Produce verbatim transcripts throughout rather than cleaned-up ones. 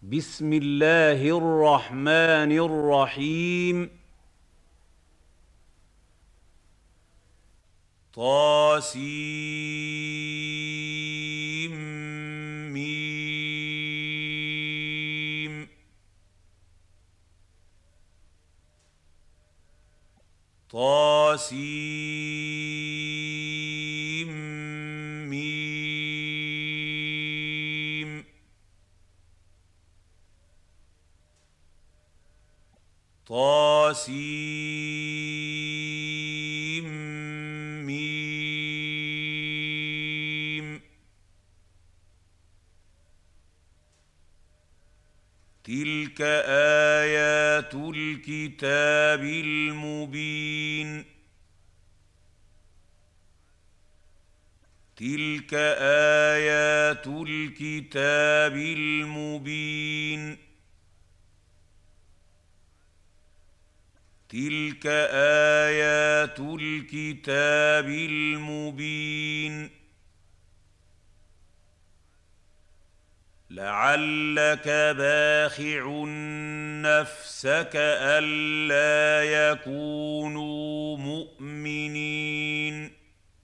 بسم الله الرحمن الرحيم. طاسيم ميم طاسيم ميم طاسيم ميم تلك آيات الكتاب المبين تلك آيات الكتاب المبين تلك آيات الكتاب المبين لعلك باخع نفسك ألا يكونوا مؤمنين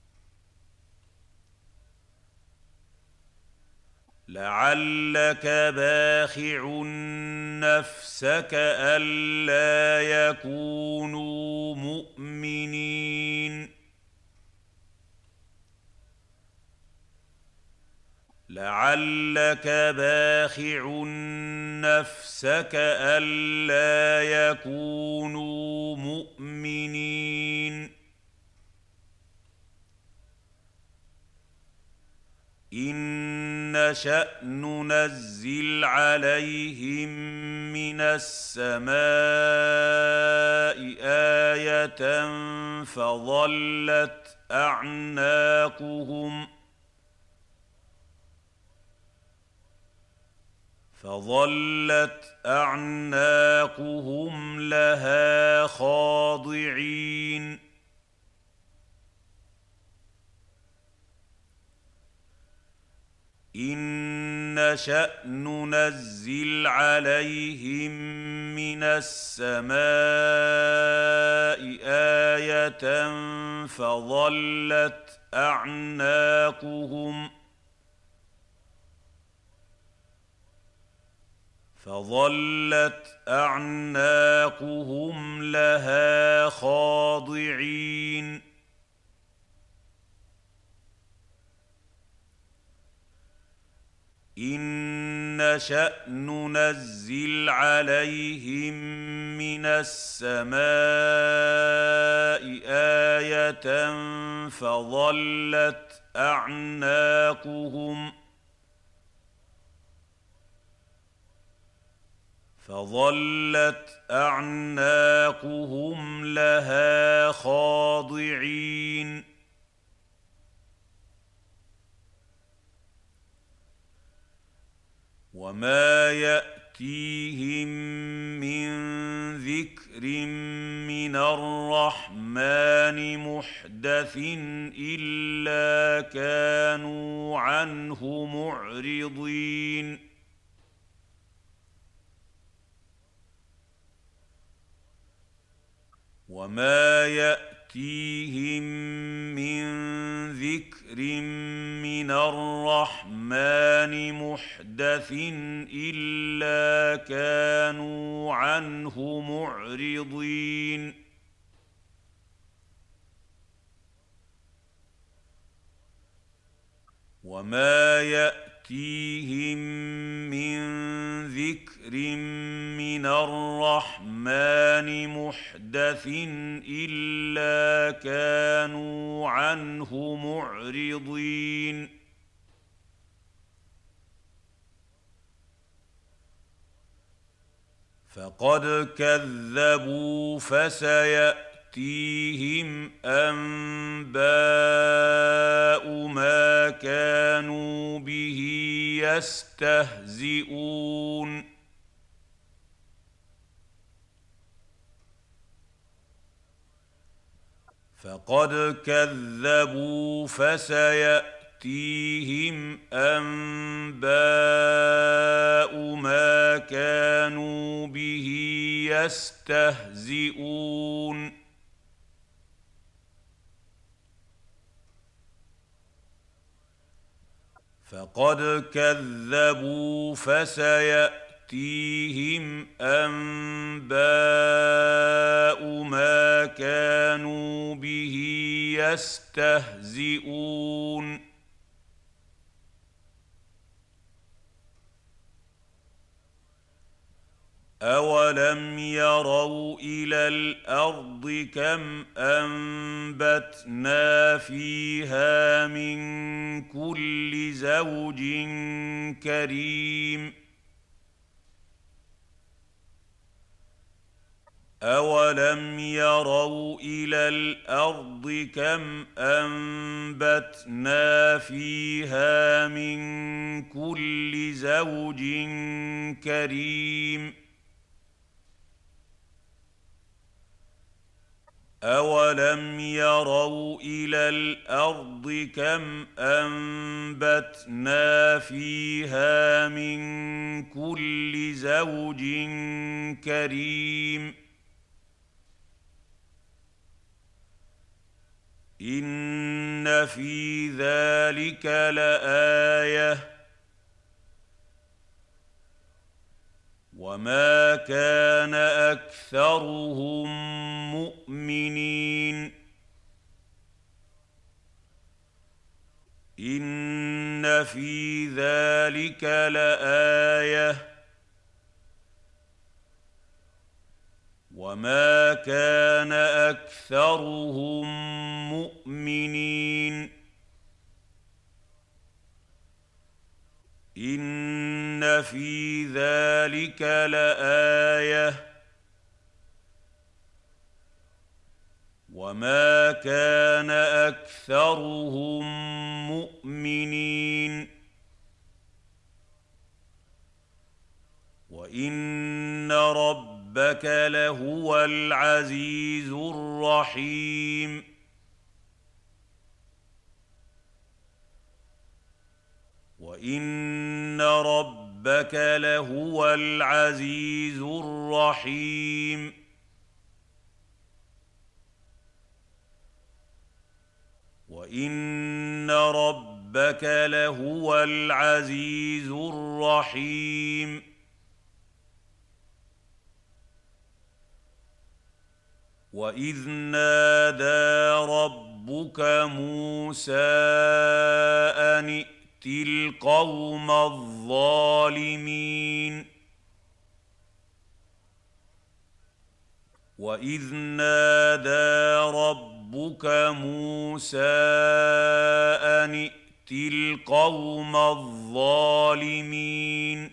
لعلك باخع نفسك ألا يكونوا مؤمنين لعلك باخع نفسك ألا يكونوا مؤمنين إن نشأ ننزل عليهم من السماء آية فظلت أعناقهم فظلت أعناقهم لها خاضعين إن نشأ ننزل عليهم من السماء آية فظلت أعناقهم فظلت أعناقهم لها خاضعين إن نشأ ننزل عليهم من السماء آية فظلت أعناقهم فظلت أعناقهم لها خاضعين وما يأتيهم من ذكر من الرحمن محدث إلا كانوا عنه معرضين وما يأتيهم من ذكر من الرحمن محدث إلا كانوا عنه معرضين وما يأتيهم من ذكر من الرحمن محدث إلا كانوا عنه معرضين فقد كذبوا فسيأتيهم أنباء ما كانوا به يستهزئون فقد كذبوا فسيأتيهم أنباء ما كانوا به يستهزئون فقد كذبوا فسيأتيهم أنباء ما كانوا به يستهزئون أولم يروا إلى الأرض كم أنبتنا فيها من كل زوج كريم أولم يروا إلى الأرض كم أنبتنا فيها من كل زوج كريم أولم يروا إلى الأرض كم أنبتنا فيها من كل زوج كريم إن في ذلك لآية وما كان أكثرهم مؤمنين إن في ذلك لآية وما كان أكثرهم مؤمنين إن في ذلك لآية وما كان أكثرهم مؤمنين وإن ربك لهو العزيز الرحيم وإن ربك لهو العزيز الرحيم وإن ربك لهو العزيز الرحيم وإذ نادى ربك موسى أن ائت القوم الظالمين وإذ نادى ربك موسى أن ائت القوم الظالمين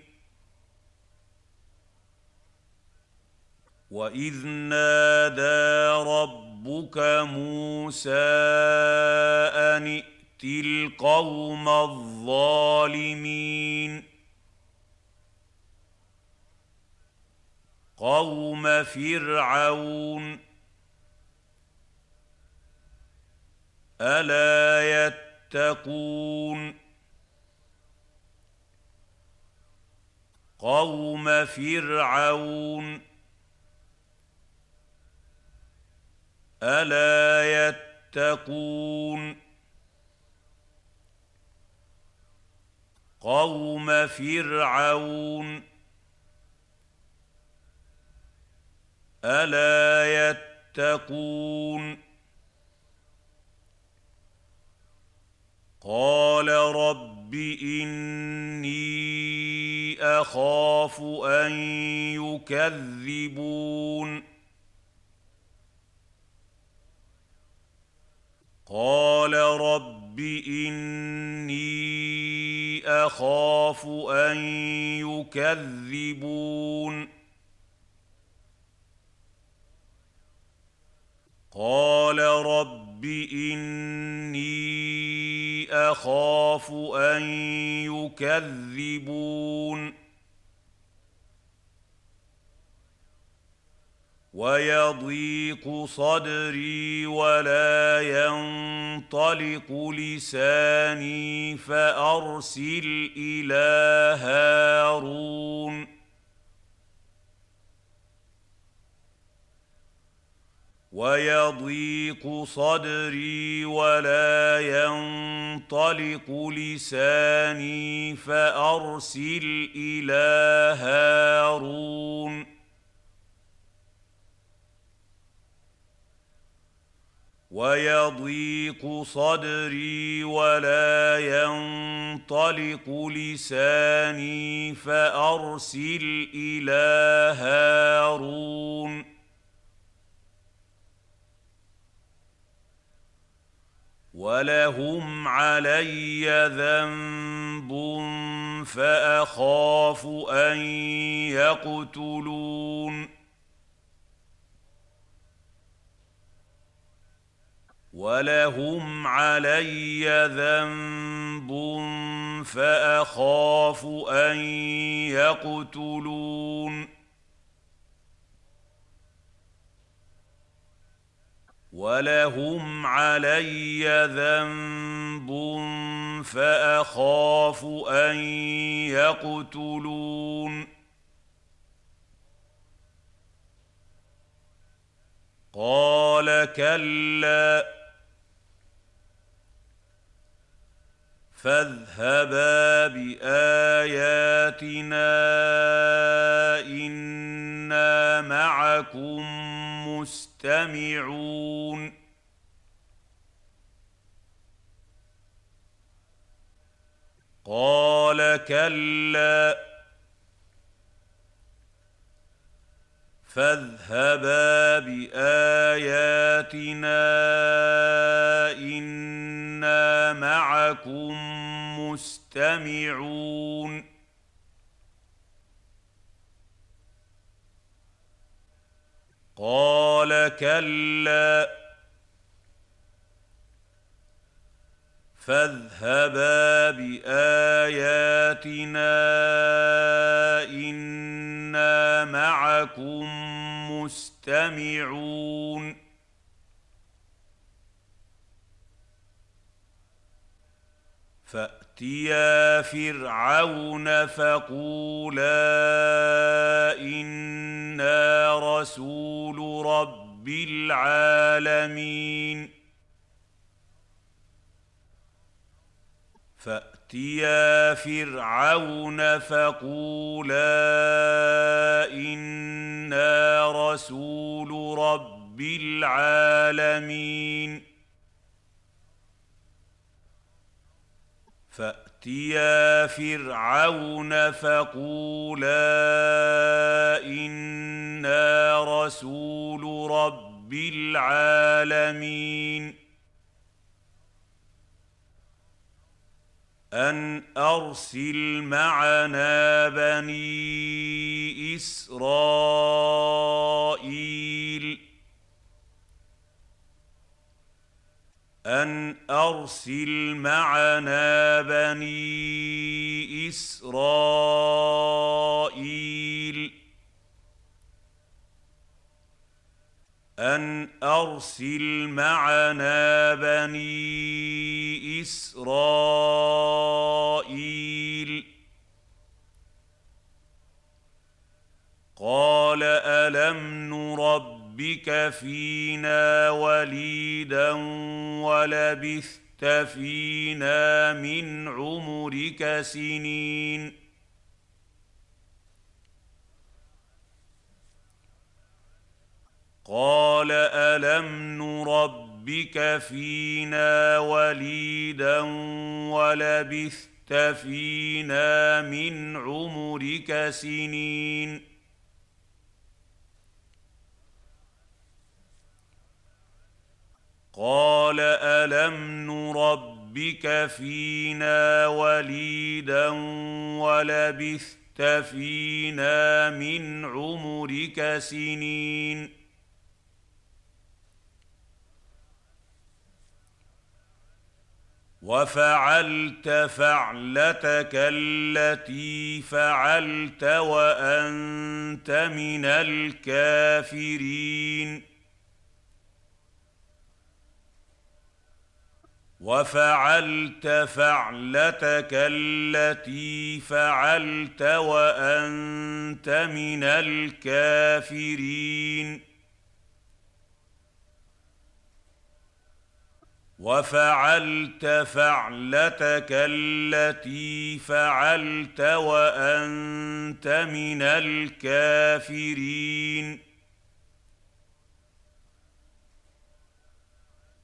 وإذ نادى ربك موسى أن ائت القوم الظالمين قوم فرعون ألا يتقون قوم فرعون ألا يتقون قوم فرعون ألا يتقون قال رب إني أخاف أن يكذبون قال رب إني أخاف أن يكذبون قال رب إني أخاف أن يكذبون ويضيق صدري ولا ينطلق لساني فأرسل إلى هارون ويضيق صدري ولا ينطلق لساني فأرسل إلى هارون ويضيق صدري ولا ينطلق لساني فأرسل إلى هارون ولهم علي ذنب فأخاف أن يقتلون ولهم علي ذنب فأخاف أن يقتلون ولهم علي ذنب فأخاف أن يقتلون قال كلا فاذهبا بآياتنا إنا معكم مستمعون قال كلا فاذهبا بآياتنا إنا معكم مستمعون قال كلا فاذهبا بآياتنا إنا معكم مستمعون فأتيا فرعون فقولا إنا رسول رب العالمين فأتيا فرعون فقولا إنا رسول رب العالمين فأتيا فرعون فقولا إنا رسول رب العالمين أن أرسل معنا بني إسرائيل أن أرسل معنا بني إسرائيل أن أرسل معنا بني إسرائيل قال ألم نربك فينا وليدا ولبثت فينا من عمرك سنين قال ألم نربك فينا وليدا ولبثت فينا من عمرك سنين قال ألم نربك فينا وليدا ولبثت فينا من عمرك سنين وفعلت فعلتك التي فعلت وأنت من الكافرين وفعلت فعلتك التي فعلت وأنت من الكافرين وفعلت فعلتك التي فعلت وأنت من الكافرين